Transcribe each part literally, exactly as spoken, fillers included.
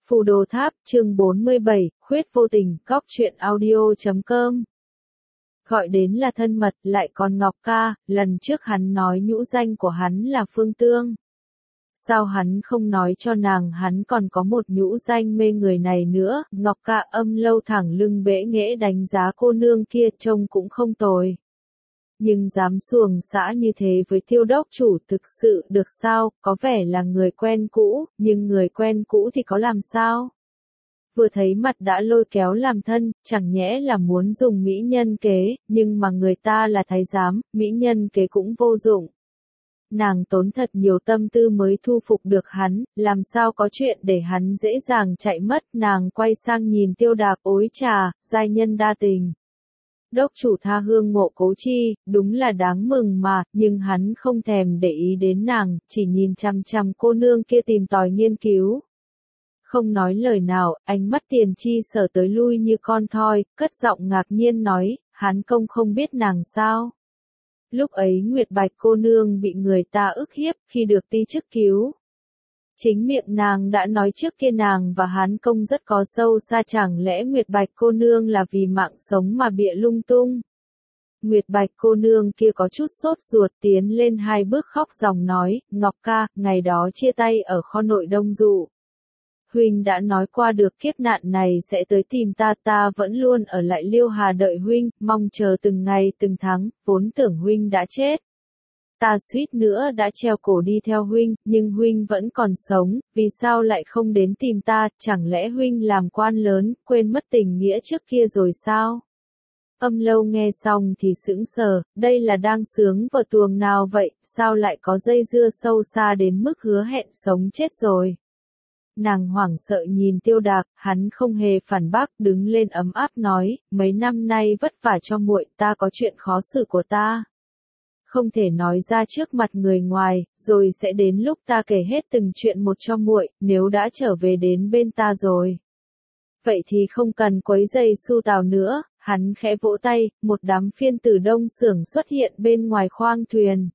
Phù Đồ Tháp, chương bốn mươi bảy, Khuyết Vô Tình, Góc truyện audio chấm com. Gọi đến là thân mật, lại còn Ngọc ca, lần trước hắn nói nhũ danh của hắn là Phương Tương. Sao hắn không nói cho nàng hắn còn có một nhũ danh mê người này nữa, Ngọc ca Âm Lâu thẳng lưng bẽ nghễ đánh giá cô nương kia trông cũng không tồi. Nhưng dám xuồng xã như thế với Tiêu đốc chủ thực sự được sao, có vẻ là người quen cũ, nhưng người quen cũ thì có làm sao? Vừa thấy mặt đã lôi kéo làm thân, chẳng nhẽ là muốn dùng mỹ nhân kế, nhưng mà người ta là thái giám, mỹ nhân kế cũng vô dụng. Nàng tốn thật nhiều tâm tư mới thu phục được hắn, làm sao có chuyện để hắn dễ dàng chạy mất, nàng quay sang nhìn Tiêu Đạc, ối trà, giai nhân đa tình. Đốc chủ tha hương ngộ cố chi, đúng là đáng mừng mà, nhưng hắn không thèm để ý đến nàng, chỉ nhìn chằm chằm cô nương kia tìm tòi nghiên cứu. Không nói lời nào, ánh mắt Tiền Chi Sở tới lui như con thoi, cất giọng ngạc nhiên nói, hắn công không biết nàng sao. Lúc ấy Nguyệt Bạch cô nương bị người ta ức hiếp khi được ti chức cứu. Chính miệng nàng đã nói trước kia nàng và Hán công rất có sâu xa, chẳng lẽ Nguyệt Bạch cô nương là vì mạng sống mà bịa lung tung. Nguyệt Bạch cô nương kia có chút sốt ruột tiến lên hai bước khóc ròng nói, Ngọc ca, ngày đó chia tay ở kho nội Đông Dụ. Huynh đã nói qua được kiếp nạn này sẽ tới tìm ta, ta vẫn luôn ở lại Liêu Hà đợi Huynh, mong chờ từng ngày từng tháng, vốn tưởng Huynh đã chết. Ta suýt nữa đã treo cổ đi theo Huynh, nhưng Huynh vẫn còn sống, vì sao lại không đến tìm ta, chẳng lẽ Huynh làm quan lớn, quên mất tình nghĩa trước kia rồi sao? Âm Lâu nghe xong thì sững sờ, đây là đang sướng vở tuồng nào vậy, sao lại có dây dưa sâu xa đến mức hứa hẹn sống chết rồi? Nàng hoảng sợ nhìn Tiêu Đạc, hắn không hề phản bác, đứng lên ấm áp nói, mấy năm nay vất vả cho muội, ta có chuyện khó xử của ta. Không thể nói ra trước mặt người ngoài, rồi sẽ đến lúc ta kể hết từng chuyện một cho muội, nếu đã trở về đến bên ta rồi. Vậy thì không cần quấy giày Su Tào nữa, hắn khẽ vỗ tay, một đám phiên tử Đông Xưởng xuất hiện bên ngoài khoang thuyền.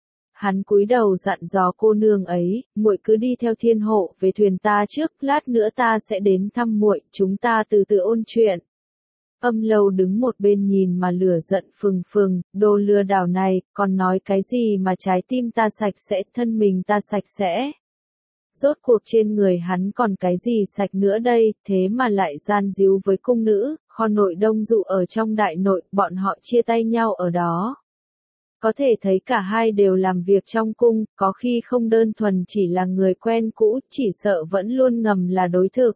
Hắn cúi đầu dặn dò cô nương ấy, muội cứ đi theo thiên hộ về thuyền ta trước, lát nữa ta sẽ đến thăm muội, chúng ta từ từ ôn chuyện. Âm Lâu đứng một bên nhìn mà lửa giận phừng phừng, đồ lừa đảo này, còn nói cái gì mà trái tim ta sạch sẽ, thân mình ta sạch sẽ. Rốt cuộc trên người hắn còn cái gì sạch nữa đây, thế mà lại gian díu với cung nữ, kho nội Đông Dụ ở trong đại nội, bọn họ chia tay nhau ở đó. Có thể thấy cả hai đều làm việc trong cung, có khi không đơn thuần chỉ là người quen cũ, chỉ sợ vẫn luôn ngầm là đối thực.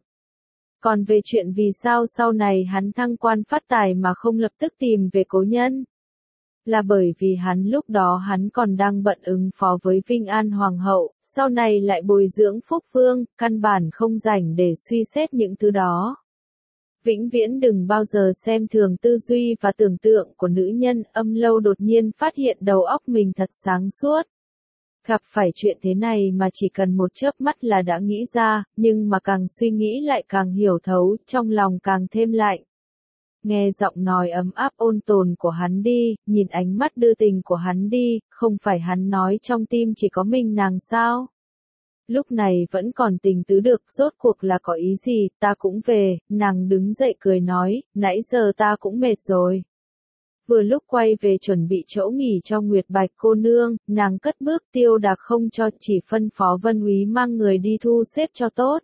Còn về chuyện vì sao sau này hắn thăng quan phát tài mà không lập tức tìm về cố nhân? Là bởi vì hắn lúc đó hắn còn đang bận ứng phó với Vinh An Hoàng hậu, sau này lại bồi dưỡng Phúc Vương, căn bản không rảnh để suy xét những thứ đó. Vĩnh viễn đừng bao giờ xem thường tư duy và tưởng tượng của nữ nhân, Âm Lâu đột nhiên phát hiện đầu óc mình thật sáng suốt. Gặp phải chuyện thế này mà chỉ cần một chớp mắt là đã nghĩ ra, nhưng mà càng suy nghĩ lại càng hiểu thấu, trong lòng càng thêm lạnh. Nghe giọng nói ấm áp ôn tồn của hắn đi, nhìn ánh mắt đưa tình của hắn đi, không phải hắn nói trong tim chỉ có mình nàng sao? Lúc này vẫn còn tình tứ được, rốt cuộc là có ý gì, ta cũng về, nàng đứng dậy cười nói, nãy giờ ta cũng mệt rồi. Vừa lúc quay về chuẩn bị chỗ nghỉ cho Nguyệt Bạch cô nương, nàng cất bước, Tiêu Đạc không cho, chỉ phân phó Vân Úy mang người đi thu xếp cho tốt.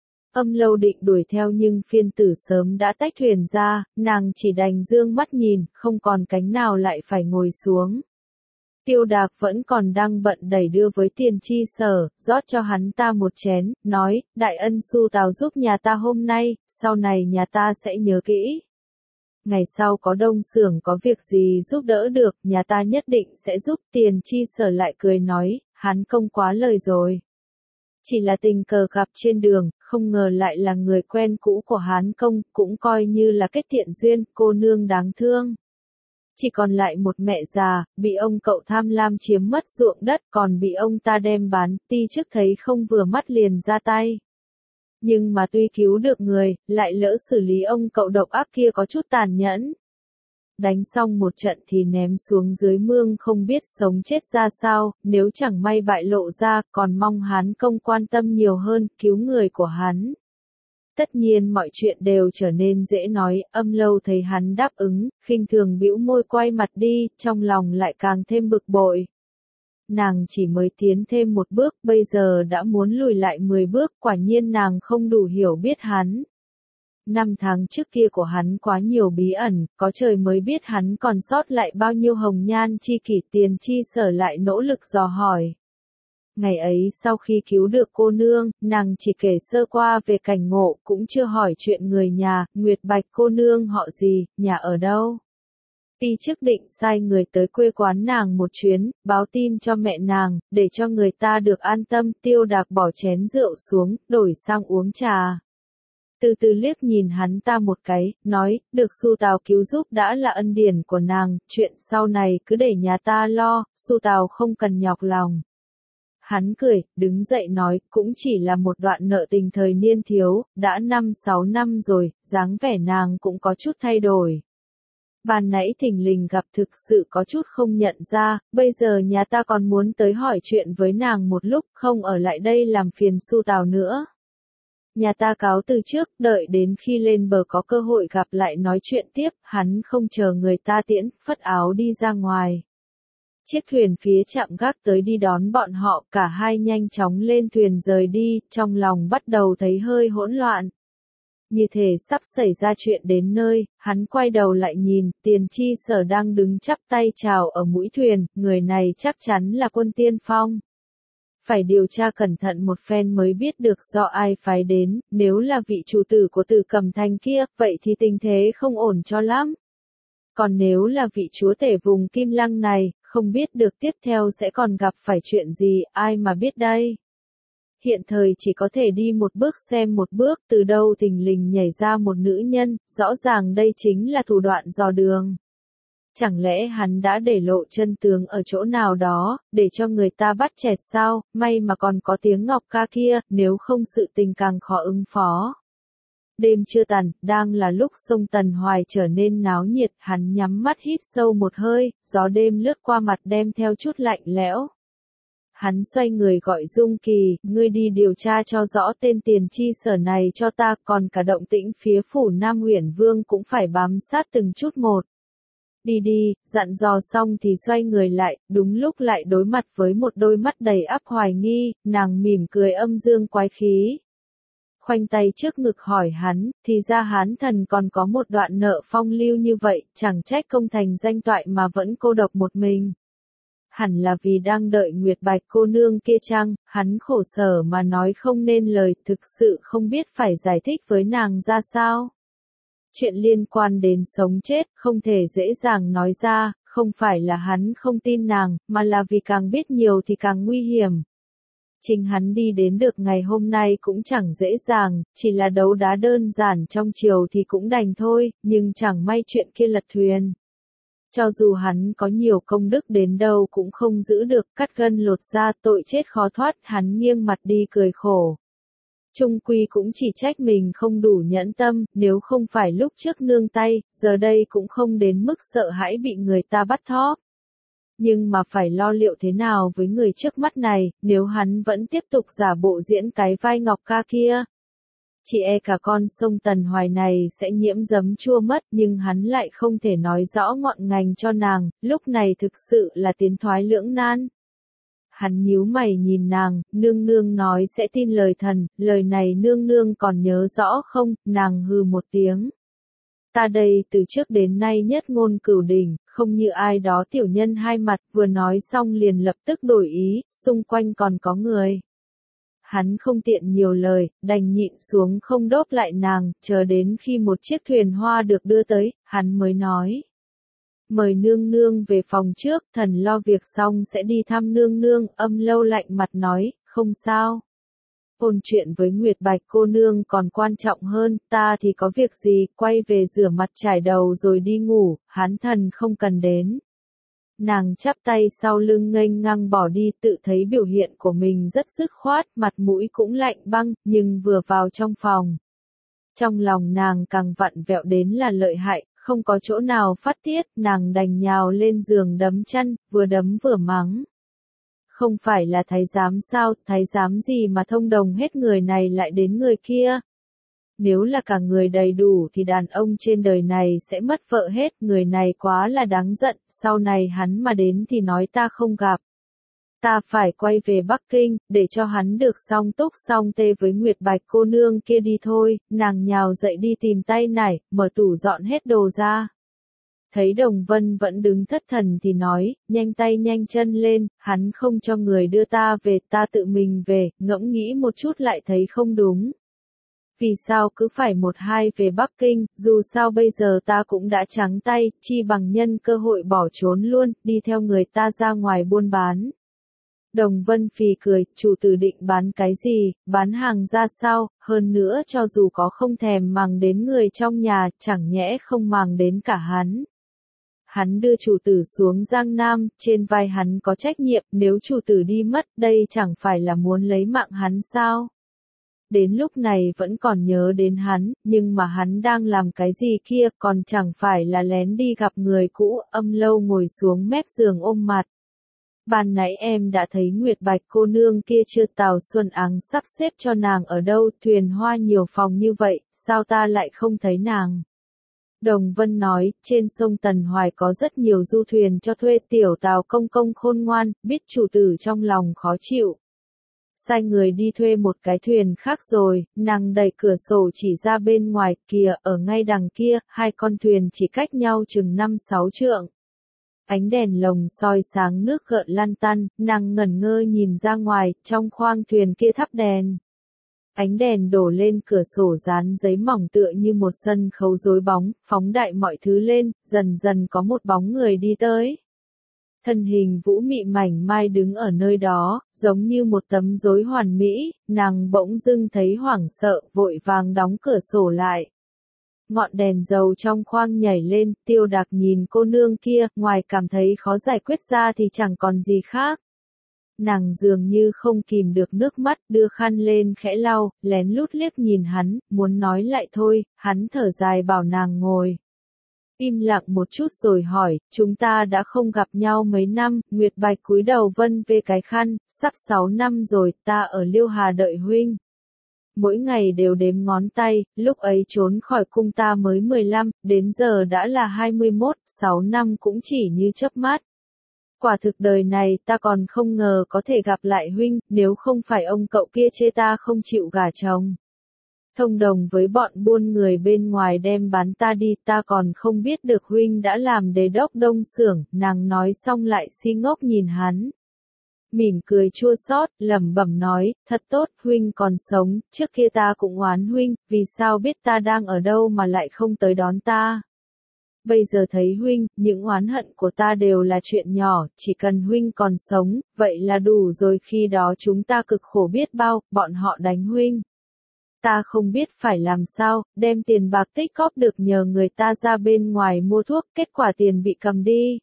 Âm Lâu định đuổi theo nhưng phiên tử sớm đã tách thuyền ra, nàng chỉ đành dương mắt nhìn, không còn cánh nào lại phải ngồi xuống. Tiêu Đạc vẫn còn đang bận đẩy đưa với Tiền Chi Sở, rót cho hắn ta một chén, nói, đại ân Su Tào giúp nhà ta hôm nay, sau này nhà ta sẽ nhớ kỹ. Ngày sau có Đông Xưởng có việc gì giúp đỡ được, nhà ta nhất định sẽ giúp. Tiền Chi Sở lại cười nói, hắn công quá lời rồi. Chỉ là tình cờ gặp trên đường, không ngờ lại là người quen cũ của Hán công, cũng coi như là kết thiện duyên, cô nương đáng thương. Chỉ còn lại một mẹ già, bị ông cậu tham lam chiếm mất ruộng đất, còn bị ông ta đem bán, ti chức thấy không vừa mắt liền ra tay. Nhưng mà tuy cứu được người, lại lỡ xử lý ông cậu độc ác kia có chút tàn nhẫn. Đánh xong một trận thì ném xuống dưới mương không biết sống chết ra sao, nếu chẳng may bại lộ ra, còn mong Hán công quan tâm nhiều hơn, cứu người của hắn. Tất nhiên mọi chuyện đều trở nên dễ nói, Âm Lâu thấy hắn đáp ứng, khinh thường bĩu môi quay mặt đi, trong lòng lại càng thêm bực bội. Nàng chỉ mới tiến thêm một bước, bây giờ đã muốn lùi lại mười bước, quả nhiên nàng không đủ hiểu biết hắn. Năm tháng trước kia của hắn quá nhiều bí ẩn, có trời mới biết hắn còn sót lại bao nhiêu hồng nhan chi kỷ. Tiền Chi Sở lại nỗ lực dò hỏi. Ngày ấy sau khi cứu được cô nương, nàng chỉ kể sơ qua về cảnh ngộ, cũng chưa hỏi chuyện người nhà. Nguyệt Bạch cô nương họ gì, nhà ở đâu. Ti chức định sai người tới quê quán nàng một chuyến, báo tin cho mẹ nàng, để cho người ta được an tâm. Tiêu Đạc bỏ chén rượu xuống, đổi sang uống trà. Từ từ liếc nhìn hắn ta một cái, nói, được Su Tào cứu giúp đã là ân điển của nàng, chuyện sau này cứ để nhà ta lo, Su Tào không cần nhọc lòng. Hắn cười, đứng dậy nói, cũng chỉ là một đoạn nợ tình thời niên thiếu, đã năm sáu năm rồi, dáng vẻ nàng cũng có chút thay đổi. Ban nãy thình lình gặp thực sự có chút không nhận ra, bây giờ nhà ta còn muốn tới hỏi chuyện với nàng một lúc, không ở lại đây làm phiền Su Tào nữa. Nhà ta cáo từ trước, đợi đến khi lên bờ có cơ hội gặp lại nói chuyện tiếp, hắn không chờ người ta tiễn, phất áo đi ra ngoài. Chiếc thuyền phía trạm gác tới đi đón bọn họ, cả hai nhanh chóng lên thuyền rời đi, trong lòng bắt đầu thấy hơi hỗn loạn. Như thể sắp xảy ra chuyện đến nơi, hắn quay đầu lại nhìn, Tiền Chi Sở đang đứng chắp tay chào ở mũi thuyền, người này chắc chắn là Quân Tiên Phong. Phải điều tra cẩn thận một phen mới biết được do ai phái đến, nếu là vị chủ tử của Tử Cẩm Thành kia, vậy thì tình thế không ổn cho lắm. Còn nếu là vị chúa tể vùng Kim Lăng này, không biết được tiếp theo sẽ còn gặp phải chuyện gì, ai mà biết đây. Hiện thời chỉ có thể đi một bước xem một bước, từ đâu thình lình nhảy ra một nữ nhân, rõ ràng đây chính là thủ đoạn dò đường. Chẳng lẽ hắn đã để lộ chân tướng ở chỗ nào đó, để cho người ta bắt chẹt sao, may mà còn có tiếng Ngọc ca kia, nếu không sự tình càng khó ứng phó. Đêm chưa tàn, đang là lúc sông Tần Hoài trở nên náo nhiệt, hắn nhắm mắt hít sâu một hơi, gió đêm lướt qua mặt đem theo chút lạnh lẽo. Hắn xoay người gọi Dung Kỳ, ngươi đi điều tra cho rõ tên Tiền Chi Sở này cho ta, còn cả động tĩnh phía phủ Nam Uyển Vương cũng phải bám sát từng chút một. Đi đi, dặn dò xong thì xoay người lại, đúng lúc lại đối mặt với một đôi mắt đầy ắp hoài nghi, nàng mỉm cười âm dương quái khí. Khoanh tay trước ngực hỏi hắn, thì ra Hán Thần còn có một đoạn nợ phong lưu như vậy, chẳng trách công thành danh toại mà vẫn cô độc một mình. Hẳn là vì đang đợi Nguyệt Bạch cô nương kia chăng, hắn khổ sở mà nói không nên lời, thực sự không biết phải giải thích với nàng ra sao. Chuyện liên quan đến sống chết, không thể dễ dàng nói ra, không phải là hắn không tin nàng, mà là vì càng biết nhiều thì càng nguy hiểm. Chính hắn đi đến được ngày hôm nay cũng chẳng dễ dàng, chỉ là đấu đá đơn giản trong chiều thì cũng đành thôi, nhưng chẳng may chuyện kia lật thuyền. Cho dù hắn có nhiều công đức đến đâu cũng không giữ được, cắt gân lột da, tội chết khó thoát, hắn nghiêng mặt đi cười khổ. Trung quy cũng chỉ trách mình không đủ nhẫn tâm, nếu không phải lúc trước nương tay, giờ đây cũng không đến mức sợ hãi bị người ta bắt thóp. Nhưng mà phải lo liệu thế nào với người trước mắt này, nếu hắn vẫn tiếp tục giả bộ diễn cái vai Ngọc ca kia. Chỉ e cả con sông Tần Hoài này sẽ nhiễm giấm chua mất, nhưng hắn lại không thể nói rõ ngọn ngành cho nàng, lúc này thực sự là tiến thoái lưỡng nan. Hắn nhíu mày nhìn nàng, nương nương nói sẽ tin lời thần, lời này nương nương còn nhớ rõ không, nàng hừ một tiếng. Ta đây từ trước đến nay nhất ngôn cửu đỉnh, không như ai đó tiểu nhân hai mặt, vừa nói xong liền lập tức đổi ý, xung quanh còn có người. Hắn không tiện nhiều lời, đành nhịn xuống không đốt lại nàng, chờ đến khi một chiếc thuyền hoa được đưa tới, hắn mới nói. Mời nương nương về phòng trước, thần lo việc xong sẽ đi thăm nương nương, Âm Lâu lạnh mặt nói, không sao. Ôn chuyện với Nguyệt Bạch cô nương còn quan trọng hơn, ta thì có việc gì, quay về rửa mặt trải đầu rồi đi ngủ, Hán Thần không cần đến. Nàng chắp tay sau lưng nghênh ngang bỏ đi, tự thấy biểu hiện của mình rất dứt khoát, mặt mũi cũng lạnh băng, nhưng vừa vào trong phòng. Trong lòng nàng càng vặn vẹo đến là lợi hại, không có chỗ nào phát tiết, nàng đành nhào lên giường đấm chăn, vừa đấm vừa mắng. Không phải là thái giám sao, thái giám gì mà thông đồng hết người này lại đến người kia. Nếu là cả người đầy đủ thì đàn ông trên đời này sẽ mất vợ hết, người này quá là đáng giận, sau này hắn mà đến thì nói ta không gặp. Ta phải quay về Bắc Kinh, để cho hắn được song túc song tê với Nguyệt Bạch cô nương kia đi thôi, nàng nhào dậy đi tìm tay nải, mở tủ dọn hết đồ ra. Thấy Đồng Vân vẫn đứng thất thần thì nói, nhanh tay nhanh chân lên, hắn không cho người đưa ta về, ta tự mình về, ngẫm nghĩ một chút lại thấy không đúng. Vì sao cứ phải một hai về Bắc Kinh, dù sao bây giờ ta cũng đã trắng tay, chi bằng nhân cơ hội bỏ trốn luôn, đi theo người ta ra ngoài buôn bán. Đồng Vân phì cười, chủ tử định bán cái gì, bán hàng ra sao, hơn nữa cho dù có không thèm màng đến người trong nhà, chẳng nhẽ không màng đến cả hắn. Hắn đưa chủ tử xuống Giang Nam, trên vai hắn có trách nhiệm, nếu chủ tử đi mất, đây chẳng phải là muốn lấy mạng hắn sao? Đến lúc này vẫn còn nhớ đến hắn, nhưng mà hắn đang làm cái gì kia, còn chẳng phải là lén đi gặp người cũ, Âm Lâu ngồi xuống mép giường ôm mặt. Ban nãy em đã thấy Nguyệt Bạch cô nương kia chưa, Tào Xuân Áng sắp xếp cho nàng ở đâu, thuyền hoa nhiều phòng như vậy, sao ta lại không thấy nàng? Đồng Vân nói, trên sông Tần Hoài có rất nhiều du thuyền cho thuê, tiểu Tào công công khôn ngoan, biết chủ tử trong lòng khó chịu. Sai người đi thuê một cái thuyền khác rồi, nàng đẩy cửa sổ chỉ ra bên ngoài, kìa, ở ngay đằng kia, hai con thuyền chỉ cách nhau chừng năm sáu trượng. Ánh đèn lồng soi sáng nước gợn lăn tăn, nàng ngẩn ngơ nhìn ra ngoài, trong khoang thuyền kia thắp đèn. Ánh đèn đổ lên cửa sổ dán giấy mỏng tựa như một sân khấu rối bóng, phóng đại mọi thứ lên, dần dần có một bóng người đi tới. Thân hình vũ mị mảnh mai đứng ở nơi đó, giống như một tấm rối hoàn mỹ, nàng bỗng dưng thấy hoảng sợ, vội vàng đóng cửa sổ lại. Ngọn đèn dầu trong khoang nhảy lên, Tiêu Đạc nhìn cô nương kia, ngoài cảm thấy khó giải quyết ra thì chẳng còn gì khác. Nàng dường như không kìm được nước mắt, đưa khăn lên khẽ lau, lén lút liếc nhìn hắn, muốn nói lại thôi, hắn thở dài bảo nàng ngồi. Im lặng một chút rồi hỏi, chúng ta đã không gặp nhau mấy năm, Nguyệt Bạch cúi đầu vân về cái khăn, sắp sáu năm rồi, ta ở Liêu Hà đợi huynh. Mỗi ngày đều đếm ngón tay, lúc ấy trốn khỏi cung ta mới mười lăm, đến giờ đã là hai mươi mốt, sáu năm cũng chỉ như chớp mắt. Quả thực đời này ta còn không ngờ có thể gặp lại huynh, nếu không phải ông cậu kia chê ta không chịu gả chồng. Thông đồng với bọn buôn người bên ngoài đem bán ta đi, ta còn không biết được huynh đã làm đế đốc Đông Xưởng, nàng nói xong lại si ngốc nhìn hắn. Mỉm cười chua xót, lẩm bẩm nói, thật tốt, huynh còn sống, trước kia ta cũng oán huynh, vì sao biết ta đang ở đâu mà lại không tới đón ta. Bây giờ thấy huynh, những oán hận của ta đều là chuyện nhỏ, chỉ cần huynh còn sống, vậy là đủ rồi, khi đó chúng ta cực khổ biết bao, bọn họ đánh huynh. Ta không biết phải làm sao, đem tiền bạc tích góp được nhờ người ta ra bên ngoài mua thuốc, kết quả tiền bị cầm đi.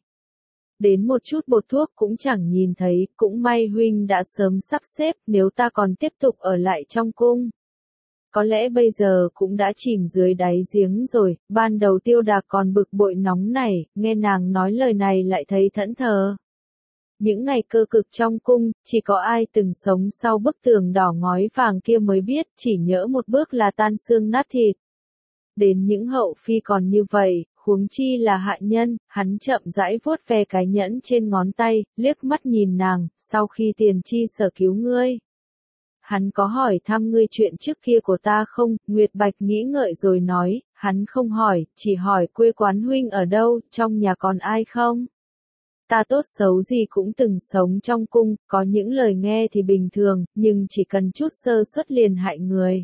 Đến một chút bột thuốc cũng chẳng nhìn thấy, cũng may huynh đã sớm sắp xếp, nếu ta còn tiếp tục ở lại trong cung. Có lẽ bây giờ cũng đã chìm dưới đáy giếng rồi, ban đầu Tiêu Đạc còn bực bội nóng này, nghe nàng nói lời này lại thấy thẫn thờ. Những ngày cơ cực trong cung, chỉ có ai từng sống sau bức tường đỏ ngói vàng kia mới biết, chỉ nhỡ một bước là tan xương nát thịt. Đến những hậu phi còn như vậy, huống chi là hạ nhân, hắn chậm rãi vuốt ve cái nhẫn trên ngón tay, liếc mắt nhìn nàng, sau khi tiền chi sở cứu ngươi. Hắn có hỏi thăm ngươi chuyện trước kia của ta không? Nguyệt Bạch nghĩ ngợi rồi nói, hắn không hỏi, chỉ hỏi quê quán huynh ở đâu, trong nhà còn ai không? Ta tốt xấu gì cũng từng sống trong cung, có những lời nghe thì bình thường, nhưng chỉ cần chút sơ suất liền hại người.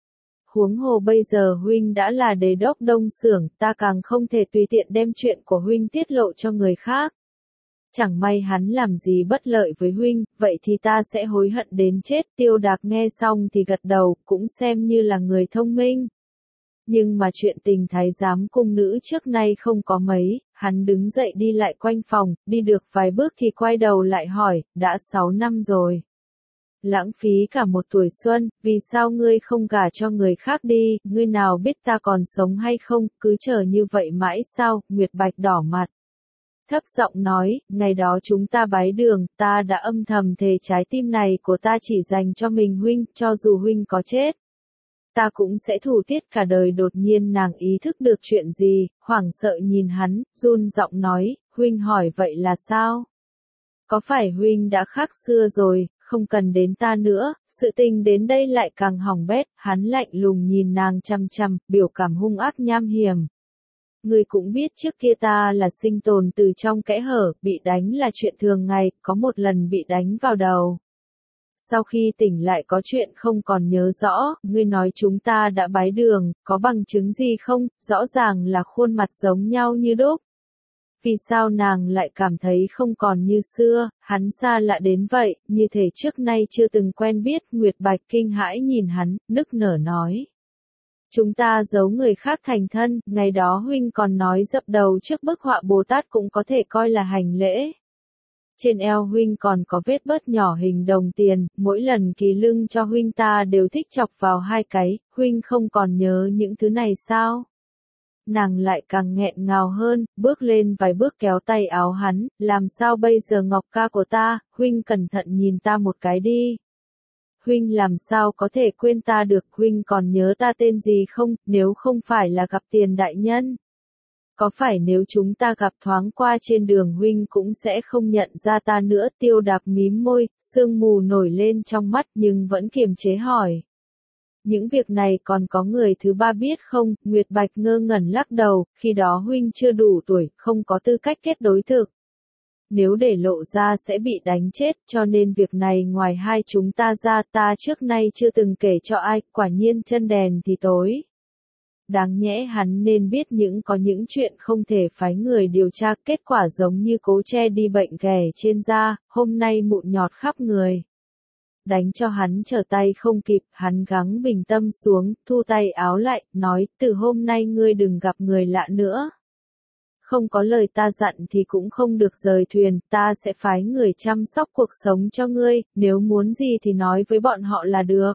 Huống hồ bây giờ huynh đã là đế đốc Đông Xưởng, ta càng không thể tùy tiện đem chuyện của huynh tiết lộ cho người khác. Chẳng may hắn làm gì bất lợi với huynh, vậy thì ta sẽ hối hận đến chết. Tiêu Đạc nghe xong thì gật đầu, cũng xem như là người thông minh. Nhưng mà chuyện tình thái giám cung nữ trước nay không có mấy, hắn đứng dậy đi lại quanh phòng, đi được vài bước thì quay đầu lại hỏi, đã sáu năm rồi. Lãng phí cả một tuổi xuân, vì sao ngươi không gả cho người khác đi, ngươi nào biết ta còn sống hay không, cứ chờ như vậy mãi sao? Nguyệt Bạch đỏ mặt. Thấp giọng nói, ngày đó chúng ta bái đường, ta đã âm thầm thề trái tim này của ta chỉ dành cho mình huynh, cho dù huynh có chết. ta cũng sẽ thủ tiết cả đời. Đột nhiên nàng ý thức được chuyện gì, hoảng sợ nhìn hắn, run giọng nói, huynh hỏi vậy là sao? Có phải huynh đã khác xưa rồi, không cần đến ta nữa, sự tình đến đây lại càng hỏng bét, hắn lạnh lùng nhìn nàng chăm chăm, biểu cảm hung ác nham hiểm. Ngươi cũng biết trước kia ta là sinh tồn từ trong kẽ hở, bị đánh là chuyện thường ngày, có một lần bị đánh vào đầu. Sau khi tỉnh lại có chuyện không còn nhớ rõ, ngươi nói chúng ta đã bái đường, có bằng chứng gì không, rõ ràng là khuôn mặt giống nhau như đúc. Vì sao nàng lại cảm thấy không còn như xưa, hắn xa lạ đến vậy, như thể trước nay chưa từng quen biết. Nguyệt Bạch kinh hãi nhìn hắn, nức nở nói. Chúng ta giấu người khác thành thân, ngày đó huynh còn nói dập đầu trước bức họa Bồ Tát cũng có thể coi là hành lễ. Trên eo huynh còn có vết bớt nhỏ hình đồng tiền, mỗi lần kỳ lưng cho huynh ta đều thích chọc vào hai cái, huynh không còn nhớ những thứ này sao? Nàng lại càng nghẹn ngào hơn, bước lên vài bước kéo tay áo hắn, làm sao bây giờ Ngọc ca của ta, huynh cẩn thận nhìn ta một cái đi. Huynh làm sao có thể quên ta được, huynh còn nhớ ta tên gì không, nếu không phải là gặp Tiền đại nhân. Có phải nếu chúng ta gặp thoáng qua trên đường huynh cũng sẽ không nhận ra ta nữa? Tiêu Đạc mím môi, sương mù nổi lên trong mắt nhưng vẫn kiềm chế hỏi. Những việc này còn có người thứ ba biết không? Nguyệt Bạch ngơ ngẩn lắc đầu, khi đó huynh chưa đủ tuổi, không có tư cách kết đối thực. Nếu để lộ ra sẽ bị đánh chết, cho nên việc này ngoài hai chúng ta ra ta trước nay chưa từng kể cho ai, quả nhiên chân đèn thì tối. Đáng nhẽ hắn nên biết những có những chuyện không thể phái người điều tra, kết quả giống như cố che đi bệnh ghẻ trên da, hôm nay mụn nhọt khắp người. Đánh cho hắn trở tay không kịp, hắn gắng bình tâm xuống, thu tay áo lại, nói, từ hôm nay ngươi đừng gặp người lạ nữa. Không có lời ta dặn thì cũng không được rời thuyền, ta sẽ phái người chăm sóc cuộc sống cho ngươi, nếu muốn gì thì nói với bọn họ là được.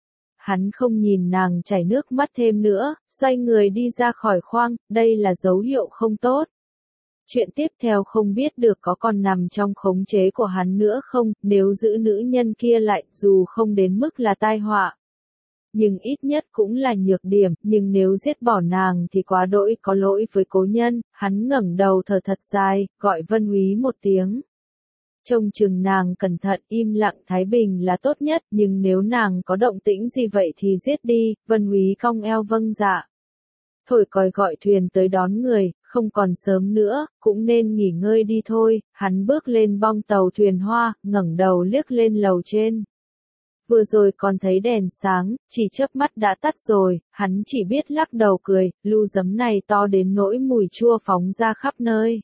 Hắn không nhìn nàng chảy nước mắt thêm nữa, xoay người đi ra khỏi khoang, đây là dấu hiệu không tốt. Chuyện tiếp theo không biết được có còn nằm trong khống chế của hắn nữa không, nếu giữ nữ nhân kia lại, dù không đến mức là tai họa. Nhưng ít nhất cũng là nhược điểm, nhưng nếu giết bỏ nàng thì quá đỗi có lỗi với cố nhân. Hắn ngẩng đầu thở thật dài, gọi Vân Úy một tiếng. Trông chừng nàng cẩn thận, im lặng thái bình là tốt nhất, nhưng nếu nàng có động tĩnh gì vậy thì giết đi. Vân Úy cong eo vâng dạ. Thổi còi gọi thuyền tới đón người, không còn sớm nữa, cũng nên nghỉ ngơi đi thôi. Hắn bước lên bong tàu thuyền hoa, ngẩng đầu liếc lên lầu trên. Vừa rồi còn thấy đèn sáng, chỉ chớp mắt đã tắt rồi, hắn chỉ biết lắc đầu cười, lu giấm này to đến nỗi mùi chua phóng ra khắp nơi.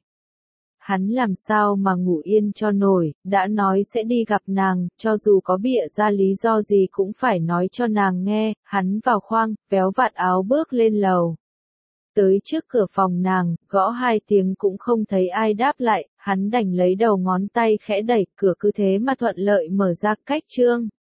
Hắn làm sao mà ngủ yên cho nổi, đã nói sẽ đi gặp nàng, cho dù có bịa ra lý do gì cũng phải nói cho nàng nghe. Hắn vào khoang, véo vạt áo bước lên lầu. Tới trước cửa phòng nàng, gõ hai tiếng cũng không thấy ai đáp lại, hắn đành lấy đầu ngón tay khẽ đẩy, cửa cứ thế mà thuận lợi mở ra. Cách chương